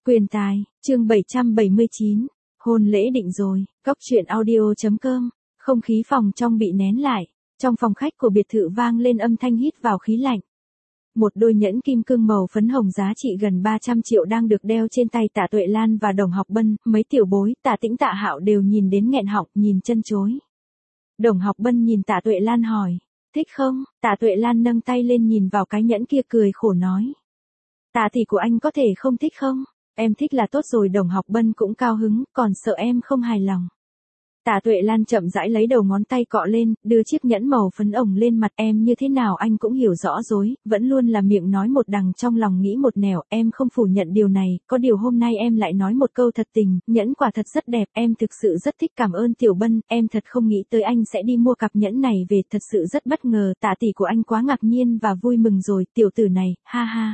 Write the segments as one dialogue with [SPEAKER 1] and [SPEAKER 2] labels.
[SPEAKER 1] Quyền tài, chương 779, hôn lễ định rồi, Cóc truyện audio.com, không khí phòng trong bị nén lại, trong phòng khách của biệt thự vang lên âm thanh hít vào khí lạnh. Một đôi nhẫn kim cương màu phấn hồng giá trị gần 300 triệu đang được đeo trên tay Tạ Tuệ Lan và Đồng Học Bân, mấy tiểu bối, Tạ Tĩnh Tạ Hạo đều nhìn đến nghẹn họng, nhìn chân chối. Đồng Học Bân nhìn Tạ Tuệ Lan hỏi, thích không? Tạ Tuệ Lan nâng tay lên nhìn vào cái nhẫn kia cười khổ nói. Tạ tỷ của anh có thể không thích không? Em thích là tốt rồi. Đồng Học Bân cũng cao hứng, còn sợ em không hài lòng. Tạ Tuệ Lan chậm rãi lấy đầu ngón tay cọ lên, đưa chiếc nhẫn màu phấn ồng lên mặt em như thế nào anh cũng hiểu rõ rồi, vẫn luôn là miệng nói một đằng trong lòng nghĩ một nẻo, em không phủ nhận điều này, có điều hôm nay em lại nói một câu thật tình, nhẫn quả thật rất đẹp, em thực sự rất thích cảm ơn Tiểu Bân, em thật không nghĩ tới anh sẽ đi mua cặp nhẫn này về, thật sự rất bất ngờ, Tạ tỷ của anh quá ngạc nhiên và vui mừng rồi, tiểu tử này, ha ha.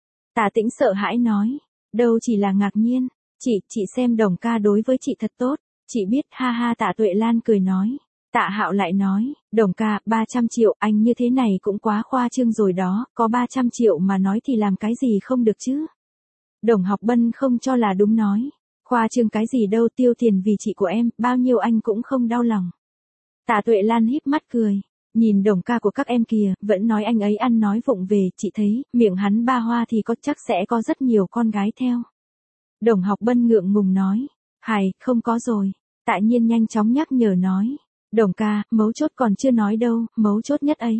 [SPEAKER 1] Tạ Tĩnh sợ hãi nói, đâu chỉ là ngạc nhiên, chị xem Đồng ca đối với chị thật tốt. Chị biết, ha ha. Tạ Tuệ Lan cười nói. Tạ Hạo lại nói, Đồng ca, 300 triệu, anh như thế này cũng quá khoa trương rồi đó, có 300 triệu mà nói thì làm cái gì không được chứ. Đồng Học Bân không cho là đúng nói, khoa trương cái gì đâu, tiêu tiền vì chị của em, bao nhiêu anh cũng không đau lòng. Tạ Tuệ Lan híp mắt cười, nhìn Đồng ca của các em kìa, vẫn nói anh ấy ăn nói vụng về, chị thấy, miệng hắn ba hoa thì có chắc sẽ có rất nhiều con gái theo. Đồng Học Bân ngượng ngùng nói. Không có rồi. Tạ Nhiên nhanh chóng nhắc nhở nói. Đồng ca, mấu chốt còn chưa nói đâu, mấu chốt nhất ấy.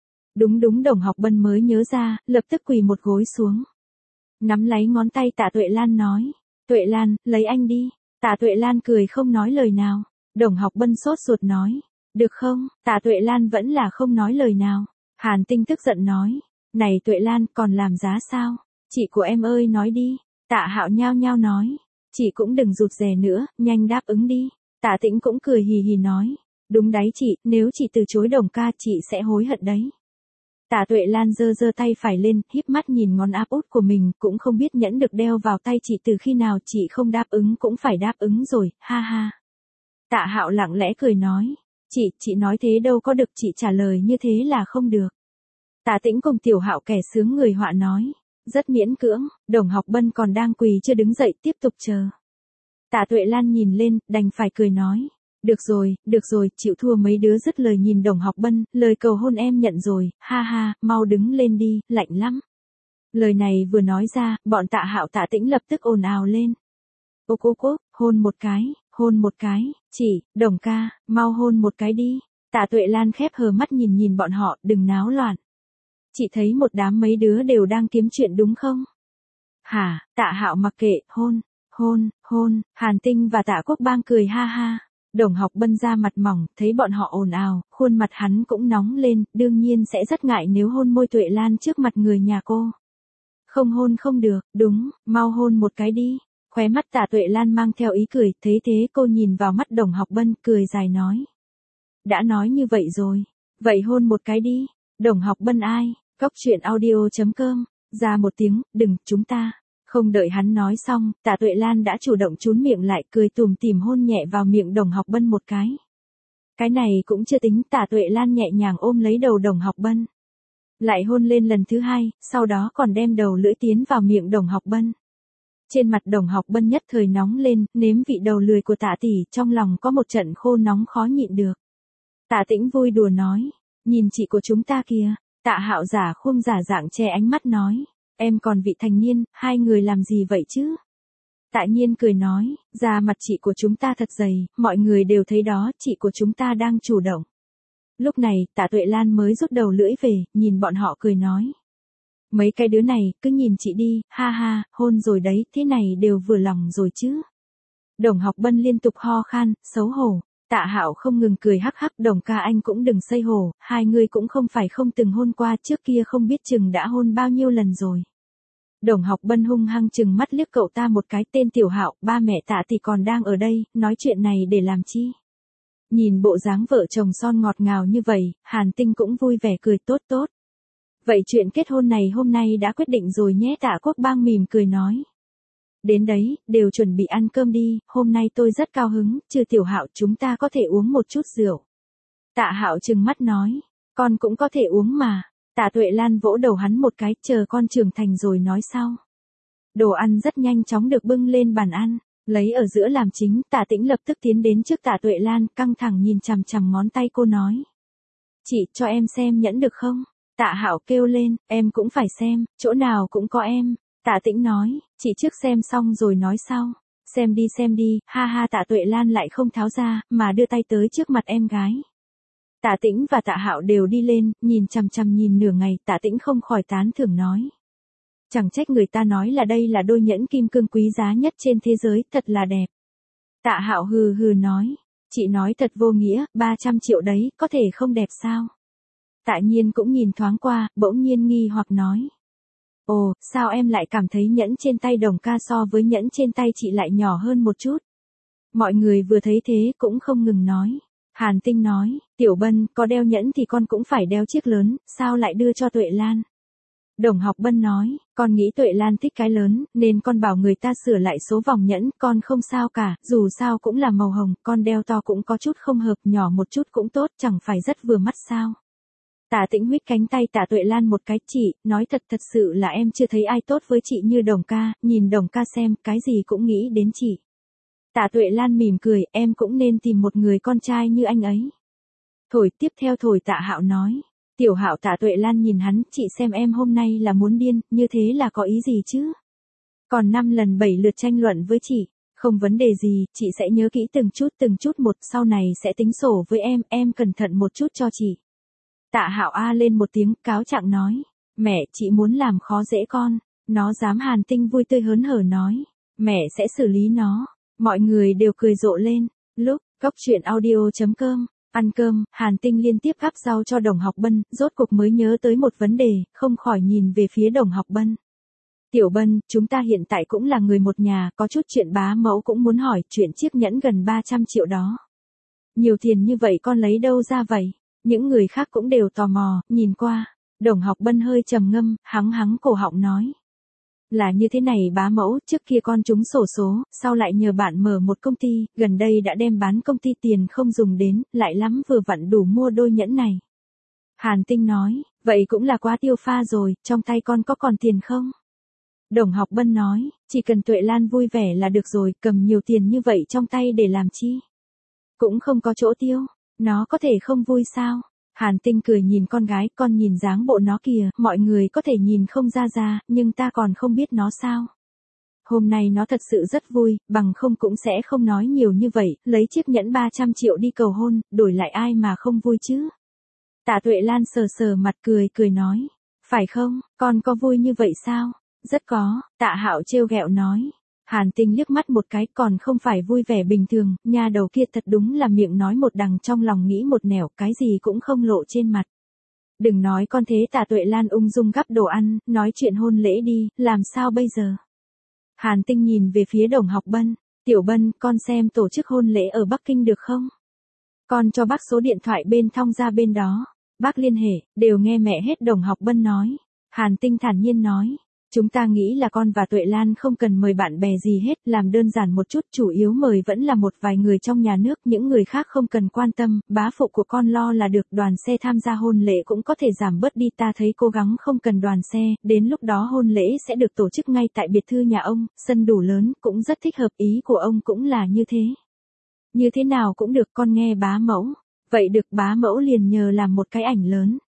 [SPEAKER 1] Đúng. Đồng Học Bân mới nhớ ra, lập tức quỳ một gối xuống. Nắm lấy ngón tay Tạ Tuệ Lan nói. Tuệ Lan, lấy anh đi. Tạ Tuệ Lan cười không nói lời nào. Đồng Học Bân sốt ruột nói. Được không? Tạ Tuệ Lan vẫn là không nói lời nào. Hàn Tinh tức giận nói. Này Tuệ Lan, còn làm giá sao? Chị của em ơi nói đi. Tạ Hạo nhao nhao nói. Chị cũng đừng rụt rè nữa, nhanh đáp ứng đi. Tạ Tĩnh cũng cười hì hì nói. Đúng đấy chị, nếu chị từ chối Đồng ca chị sẽ hối hận đấy. Tạ Tuệ Lan giơ tay phải lên, híp mắt nhìn ngón áp út của mình, cũng không biết nhẫn được đeo vào tay chị từ khi nào, chị không đáp ứng cũng phải đáp ứng rồi, ha ha. Tạ Hạo lặng lẽ cười nói. Chị nói thế đâu có được, chị trả lời như thế là không được. Tạ Tĩnh cùng Tiểu Hạo kẻ sướng người họa nói. Rất miễn cưỡng, Đồng Học Bân còn đang quỳ chưa đứng dậy, tiếp tục chờ. Tạ Tuệ Lan nhìn lên, đành phải cười nói. Được rồi, chịu thua mấy đứa, dứt lời nhìn Đồng Học Bân, lời cầu hôn em nhận rồi, ha ha, mau đứng lên đi, lạnh lắm. Lời này vừa nói ra, bọn Tạ Hạo Tạ Tĩnh lập tức ồn ào lên. Ốc, hôn một cái, chị, Đồng ca, mau hôn một cái đi. Tạ Tuệ Lan khép hờ mắt nhìn bọn họ, đừng náo loạn. Chị thấy một đám mấy đứa đều đang kiếm chuyện đúng không? Hả? Tạ Hạo mặc kệ, hôn, Hàn Tinh và Tạ Quốc Bang cười ha ha. Đồng Học Bân ra mặt mỏng, thấy bọn họ ồn ào, khuôn mặt hắn cũng nóng lên, đương nhiên sẽ rất ngại nếu hôn môi Tuệ Lan trước mặt người nhà cô. Không hôn không được, đúng, mau hôn một cái đi. Khóe mắt Tạ Tuệ Lan mang theo ý cười, thấy thế cô nhìn vào mắt Đồng Học Bân, cười dài nói. Đã nói như vậy rồi, vậy hôn một cái đi. Đồng Học Bân ai? Cóc truyện audio.com, ra một tiếng, đừng, chúng ta. Không đợi hắn nói xong, Tạ Tuệ Lan đã chủ động trún miệng lại, cười tủm tỉm hôn nhẹ vào miệng Đồng Học Bân một cái. Cái này cũng chưa tính, Tạ Tuệ Lan nhẹ nhàng ôm lấy đầu Đồng Học Bân. Lại hôn lên lần thứ hai, sau đó còn đem đầu lưỡi tiến vào miệng Đồng Học Bân. Trên mặt Đồng Học Bân nhất thời nóng lên, nếm vị đầu lười của Tạ tỷ, trong lòng có một trận khô nóng khó nhịn được. Tạ Tĩnh vui đùa nói, nhìn chị của chúng ta kìa. Tạ Hạo giả khuôn giả dạng che ánh mắt nói, em còn vị thành niên, hai người làm gì vậy chứ? Tạ Nhiên cười nói, da mặt chị của chúng ta thật dày, mọi người đều thấy đó, chị của chúng ta đang chủ động. Lúc này, Tạ Tuệ Lan mới rút đầu lưỡi về, nhìn bọn họ cười nói. Mấy cái đứa này, cứ nhìn chị đi, ha ha, hôn rồi đấy, thế này đều vừa lòng rồi chứ. Đồng Học Bân liên tục ho khan, xấu hổ. Tạ Hạo không ngừng cười hắc hắc, Đồng ca anh cũng đừng xây hồ, hai người cũng không phải không từng hôn qua, trước kia không biết chừng đã hôn bao nhiêu lần rồi. Đồng Học Bân hung hăng chừng mắt liếc cậu ta một cái, tên Tiểu Hạo, ba mẹ Tạ thì còn đang ở đây, nói chuyện này để làm chi? Nhìn bộ dáng vợ chồng son ngọt ngào như vậy, Hàn Tinh cũng vui vẻ cười tốt. Vậy chuyện kết hôn này hôm nay đã quyết định rồi nhé. Tạ Quốc Bang mỉm cười nói. Đến đấy, đều chuẩn bị ăn cơm đi, hôm nay tôi rất cao hứng, trừ Tiểu Hạo chúng ta có thể uống một chút rượu. Tạ Hạo trừng mắt nói, con cũng có thể uống mà. Tạ Tuệ Lan vỗ đầu hắn một cái, chờ con trưởng thành rồi nói sau. Đồ ăn rất nhanh chóng được bưng lên bàn ăn, lấy ở giữa làm chính, Tạ Tĩnh lập tức tiến đến trước Tạ Tuệ Lan, căng thẳng nhìn chằm chằm ngón tay cô nói. Chị, cho em xem nhẫn được không? Tạ Hạo kêu lên, em cũng phải xem, chỗ nào cũng có em. Tạ Tĩnh nói, chị trước xem xong rồi nói sau. Xem đi, ha ha. Tạ Tuệ Lan lại không tháo ra, mà đưa tay tới trước mặt em gái. Tạ Tĩnh và Tạ Hạo đều đi lên, nhìn chằm chằm nhìn nửa ngày, Tạ Tĩnh không khỏi tán thưởng nói. Chẳng trách người ta nói là đây là đôi nhẫn kim cương quý giá nhất trên thế giới, thật là đẹp. Tạ Hạo hừ hừ nói, chị nói thật vô nghĩa, 300 triệu đấy, có thể không đẹp sao? Tạ Nhiên cũng nhìn thoáng qua, bỗng nhiên nghi hoặc nói. Ồ, sao em lại cảm thấy nhẫn trên tay Đồng ca so với nhẫn trên tay chị lại nhỏ hơn một chút? Mọi người vừa thấy thế cũng không ngừng nói. Hàn Tinh nói, Tiểu Bân, có đeo nhẫn thì con cũng phải đeo chiếc lớn, sao lại đưa cho Tuệ Lan? Đồng Học Bân nói, con nghĩ Tuệ Lan thích cái lớn, nên con bảo người ta sửa lại số vòng nhẫn, con không sao cả, dù sao cũng là màu hồng, con đeo to cũng có chút không hợp, nhỏ một chút cũng tốt, chẳng phải rất vừa mắt sao? Tạ Tĩnh huýt cánh tay Tạ Tuệ Lan một cái, chị, nói thật sự là em chưa thấy ai tốt với chị như Đồng ca, nhìn Đồng ca xem, cái gì cũng nghĩ đến chị. Tạ Tuệ Lan mỉm cười, em cũng nên tìm một người con trai như anh ấy. Thổi tiếp theo thổi. Tạ Hạo nói. Tiểu Hạo. Tạ Tuệ Lan nhìn hắn, chị xem em hôm nay là muốn điên, như thế là có ý gì chứ? Còn 5 lần 7 lượt tranh luận với chị, không vấn đề gì, chị sẽ nhớ kỹ từng chút một, sau này sẽ tính sổ với em cẩn thận một chút cho chị. Tạ Hạo a lên một tiếng, cáo trạng nói, mẹ, chị muốn làm khó dễ con, nó dám. Hàn Tinh vui tươi hớn hở nói, mẹ sẽ xử lý nó. Mọi người đều cười rộ lên. Lúc, Góc Truyện Audio.com, ăn cơm, Hàn Tinh liên tiếp gắp rau cho Đồng Học Bân, rốt cuộc mới nhớ tới một vấn đề, không khỏi nhìn về phía Đồng Học Bân. Tiểu Bân, chúng ta hiện tại cũng là người một nhà, có chút chuyện bá mẫu cũng muốn hỏi, chuyện chiếc nhẫn gần 300 triệu đó. Nhiều tiền như vậy con lấy đâu ra vậy? Những người khác cũng đều tò mò, nhìn qua. Đồng Học Bân hơi trầm ngâm, hắng cổ họng nói. Là như thế này bá mẫu, trước kia con trúng xổ số, sau lại nhờ bạn mở một công ty, gần đây đã đem bán công ty, tiền không dùng đến, lại lắm vừa vặn đủ mua đôi nhẫn này. Hàn Tinh nói, vậy cũng là quá tiêu pha rồi, trong tay con có còn tiền không? Đồng Học Bân nói, chỉ cần Tuệ Lan vui vẻ là được rồi, cầm nhiều tiền như vậy trong tay để làm chi? Cũng không có chỗ tiêu, nó có thể không vui sao? Hàn Tinh cười nhìn con gái, con nhìn dáng bộ nó kìa, mọi người có thể nhìn không ra, nhưng ta còn không biết nó sao. Hôm nay nó thật sự rất vui, bằng không cũng sẽ không nói nhiều như vậy, lấy chiếc nhẫn 300 triệu đi cầu hôn, đổi lại ai mà không vui chứ. Tạ Tuệ Lan sờ mặt cười nói, phải không, con có vui như vậy sao? Rất có. Tạ Hạo trêu ghẹo nói. Hàn Tinh liếc mắt một cái, còn không phải vui vẻ bình thường, nha đầu kia thật đúng là miệng nói một đằng trong lòng nghĩ một nẻo, cái gì cũng không lộ trên mặt. Đừng nói con thế. Tạ Tuệ Lan ung dung gắp đồ ăn, nói chuyện hôn lễ đi, làm sao bây giờ? Hàn Tinh nhìn về phía Đồng Học Bân, Tiểu Bân, con xem tổ chức hôn lễ ở Bắc Kinh được không? Con cho bác số điện thoại bên Thong ra bên đó, bác liên hệ, đều nghe mẹ hết. Đồng Học Bân nói. Hàn Tinh thản nhiên nói. Chúng ta nghĩ là con và Tuệ Lan không cần mời bạn bè gì hết, làm đơn giản một chút, chủ yếu mời vẫn là một vài người trong nhà nước, những người khác không cần quan tâm, bá phụ của con lo là được, đoàn xe tham gia hôn lễ cũng có thể giảm bớt đi, ta thấy cố gắng không cần đoàn xe, đến lúc đó hôn lễ sẽ được tổ chức ngay tại biệt thự nhà ông, sân đủ lớn, cũng rất thích hợp, ý của ông cũng là như thế. Như thế nào cũng được, con nghe bá mẫu. Vậy được, bá mẫu liền nhờ làm một cái ảnh lớn.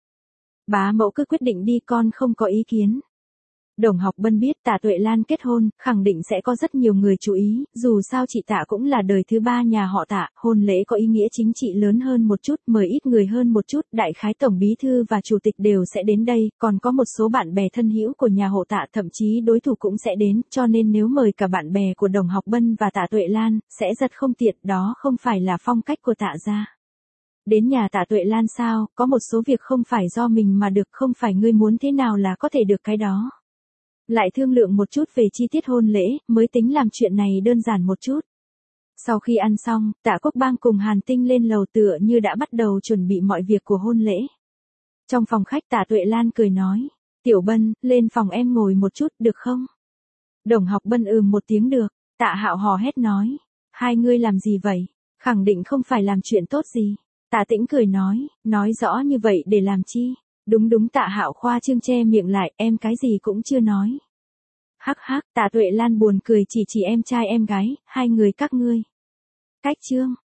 [SPEAKER 1] Bá mẫu cứ quyết định đi, con không có ý kiến. Đồng Học Bân biết Tạ Tuệ Lan kết hôn, khẳng định sẽ có rất nhiều người chú ý, dù sao chị Tạ cũng là đời thứ 3 nhà họ Tạ, hôn lễ có ý nghĩa chính trị lớn hơn một chút, mời ít người hơn một chút, đại khái tổng bí thư và chủ tịch đều sẽ đến đây, còn có một số bạn bè thân hữu của nhà họ Tạ, thậm chí đối thủ cũng sẽ đến, cho nên nếu mời cả bạn bè của Đồng Học Bân và Tạ Tuệ Lan, sẽ rất không tiện, đó không phải là phong cách của Tạ gia. Đến nhà Tạ Tuệ Lan sao, có một số việc không phải do mình mà được, không phải ngươi muốn thế nào là có thể được cái đó. Lại thương lượng một chút về chi tiết hôn lễ, mới tính làm chuyện này đơn giản một chút. Sau khi ăn xong, Tạ Quốc Bang cùng Hàn Tinh lên lầu tựa như đã bắt đầu chuẩn bị mọi việc của hôn lễ. Trong phòng khách Tạ Tuệ Lan cười nói, Tiểu Bân, lên phòng em ngồi một chút, được không? Đồng Học Bân một tiếng được. Tạ Hạo hò hét nói, hai ngươi làm gì vậy? Khẳng định không phải làm chuyện tốt gì. Tạ Tĩnh cười nói rõ như vậy để làm chi? Đúng, Tạ Hạo khoa trương che miệng lại, em cái gì cũng chưa nói. Hắc hắc, Tạ Tuệ Lan buồn cười chỉ em trai em gái, hai người các ngươi. Cách chương.